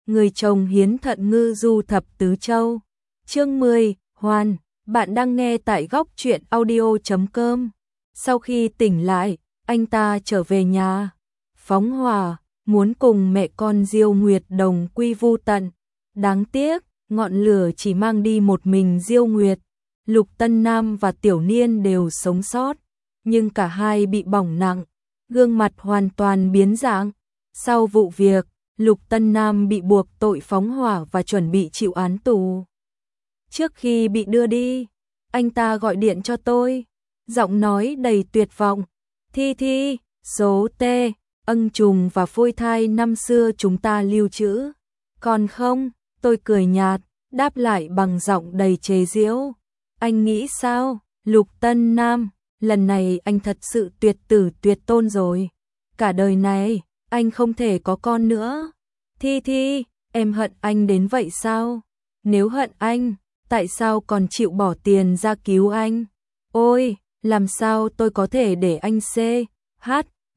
người chồng hiến thận ngư du thập tứ châu. Chương 10, Hoàn, bạn đang nghe tại góc truyện audio.com. Sau khi tỉnh lại, anh ta trở về nhà, phóng hỏa, muốn cùng mẹ con Diêu Nguyệt đồng quy vu tận. Đáng tiếc, ngọn lửa chỉ mang đi một mình Diêu Nguyệt. Lục Tân Nam và Tiểu Niên đều sống sót, nhưng cả hai bị bỏng nặng, gương mặt hoàn toàn biến dạng. Sau vụ việc, Lục Tân Nam bị buộc tội phóng hỏa và chuẩn bị chịu án tù. Trước khi bị đưa đi, anh ta gọi điện cho tôi, giọng nói đầy tuyệt vọng. Thi, số T, ân trùng và phôi thai năm xưa chúng ta lưu trữ. Còn không, tôi cười nhạt, đáp lại bằng giọng đầy chế giễu. Anh nghĩ sao, Lục Tân Nam, lần này anh thật sự tuyệt tử tuyệt tôn rồi. Cả đời này, anh không thể có con nữa. Thi, em hận anh đến vậy sao? Nếu hận anh, tại sao còn chịu bỏ tiền ra cứu anh? Ôi, làm sao tôi có thể để anh C, H,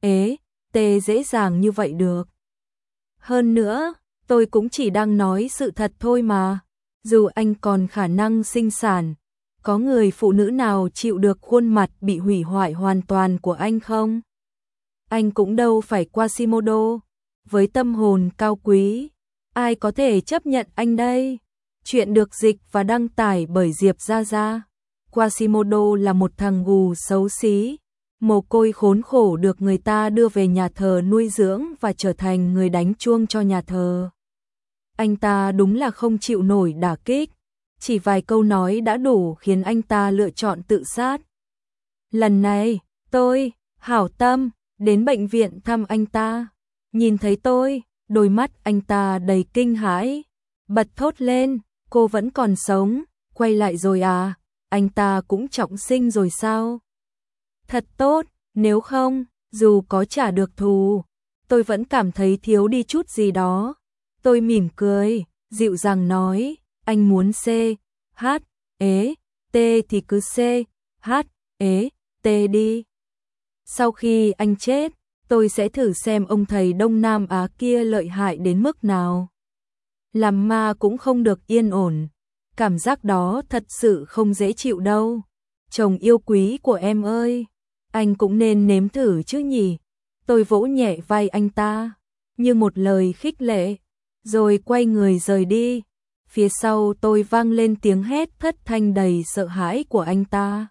T dễ dàng như vậy được? Hơn nữa, tôi cũng chỉ đang nói sự thật thôi mà. Dù anh còn khả năng sinh sản, có người phụ nữ nào chịu được khuôn mặt bị hủy hoại hoàn toàn của anh không? Anh cũng đâu phải Quasimodo, với tâm hồn cao quý, ai có thể chấp nhận anh đây? Chuyện được dịch và đăng tải bởi Diệp Gia Gia. Quasimodo là một thằng gù xấu xí, mồ côi khốn khổ được người ta đưa về nhà thờ nuôi dưỡng và trở thành người đánh chuông cho nhà thờ. Anh ta đúng là không chịu nổi đả kích, chỉ vài câu nói đã đủ khiến anh ta lựa chọn tự sát. Lần này, tôi, hảo tâm, đến bệnh viện thăm anh ta. Nhìn thấy tôi, đôi mắt anh ta đầy kinh hãi, bật thốt lên, cô vẫn còn sống, quay lại rồi à, anh ta cũng trọng sinh rồi sao? Thật tốt, nếu không, dù có trả được thù, tôi vẫn cảm thấy thiếu đi chút gì đó. Tôi mỉm cười, dịu dàng nói, anh muốn C, H, T thì cứ C, H, T đi. Sau khi anh chết, tôi sẽ thử xem ông thầy Đông Nam Á kia lợi hại đến mức nào. Làm ma cũng không được yên ổn, cảm giác đó thật sự không dễ chịu đâu. Chồng yêu quý của em ơi, anh cũng nên nếm thử chứ nhỉ. Tôi vỗ nhẹ vai anh ta, như một lời khích lệ, rồi quay người rời đi. Phía sau tôi vang lên tiếng hét thất thanh đầy sợ hãi của anh ta.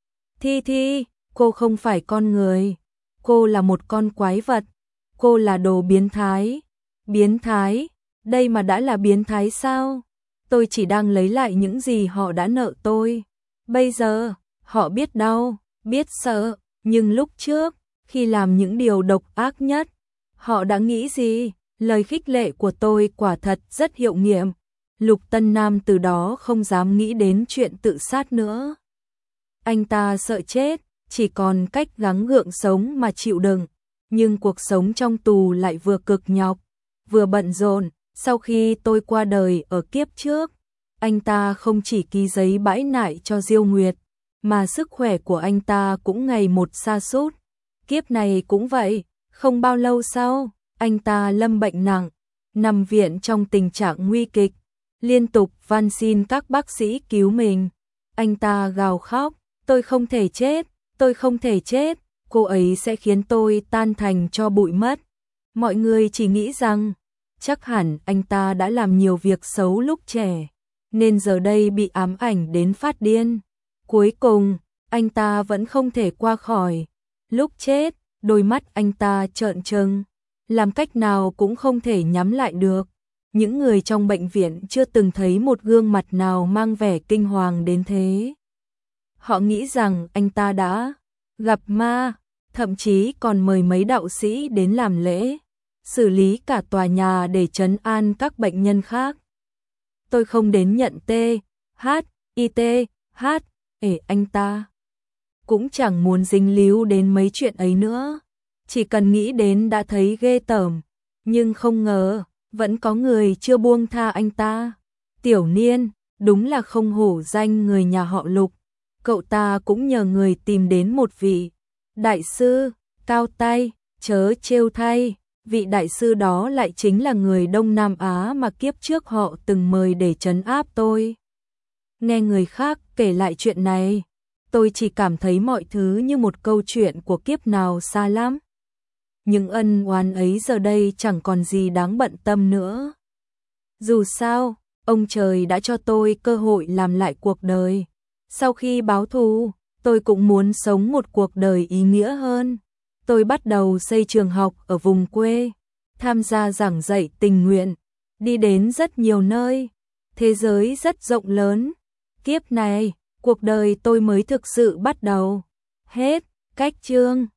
Thi, cô không phải con người, cô là một con quái vật, cô là đồ biến thái. Biến thái? Đây mà đã là biến thái sao? Tôi chỉ đang lấy lại những gì họ đã nợ tôi. Bây giờ, họ biết đau, biết sợ, nhưng lúc trước, khi làm những điều độc ác nhất, họ đã nghĩ gì? Lời khích lệ của tôi quả thật rất hiệu nghiệm. Lục Tân Nam từ đó không dám nghĩ đến chuyện tự sát nữa. Anh ta sợ chết, chỉ còn cách gắng gượng sống mà chịu đựng. Nhưng cuộc sống trong tù lại vừa cực nhọc, vừa bận rộn. Sau khi tôi qua đời ở kiếp trước, anh ta không chỉ ký giấy bãi nại cho Diêu Nguyệt, mà sức khỏe của anh ta cũng ngày một sa sút. Kiếp này cũng vậy, không bao lâu sau, anh ta lâm bệnh nặng, nằm viện trong tình trạng nguy kịch, liên tục van xin các bác sĩ cứu mình. Anh ta gào khóc, tôi không thể chết, tôi không thể chết, cô ấy sẽ khiến tôi tan thành tro bụi mất. Mọi người chỉ nghĩ rằng, chắc hẳn anh ta đã làm nhiều việc xấu lúc trẻ, nên giờ đây bị ám ảnh đến phát điên. Cuối cùng, anh ta vẫn không thể qua khỏi. Lúc chết, đôi mắt anh ta trợn trừng, làm cách nào cũng không thể nhắm lại được. Những người trong bệnh viện chưa từng thấy một gương mặt nào mang vẻ kinh hoàng đến thế. Họ nghĩ rằng anh ta đã gặp ma, thậm chí còn mời mấy đạo sĩ đến làm lễ, xử lý cả tòa nhà để trấn an các bệnh nhân khác. Tôi không đến nhận T, H, anh ta cũng chẳng muốn dính líu đến mấy chuyện ấy nữa. Chỉ cần nghĩ đến đã thấy ghê tởm, nhưng không ngờ, vẫn có người chưa buông tha anh ta. Tiểu Niên, đúng là không hổ danh người nhà họ Lục. Cậu ta cũng nhờ người tìm đến một vị đại sư, cao tay, chớ trêu thay, vị đại sư đó lại chính là người Đông Nam Á mà kiếp trước họ từng mời để trấn áp tôi. Nghe người khác kể lại chuyện này, tôi chỉ cảm thấy mọi thứ như một câu chuyện của kiếp nào xa lắm. Những ân oán ấy giờ đây chẳng còn gì đáng bận tâm nữa. Dù sao, ông trời đã cho tôi cơ hội làm lại cuộc đời. Sau khi báo thù, tôi cũng muốn sống một cuộc đời ý nghĩa hơn. Tôi bắt đầu xây trường học ở vùng quê, tham gia giảng dạy tình nguyện, đi đến rất nhiều nơi. Thế giới rất rộng lớn. Kiếp này, cuộc đời tôi mới thực sự bắt đầu. Hết, cách chương.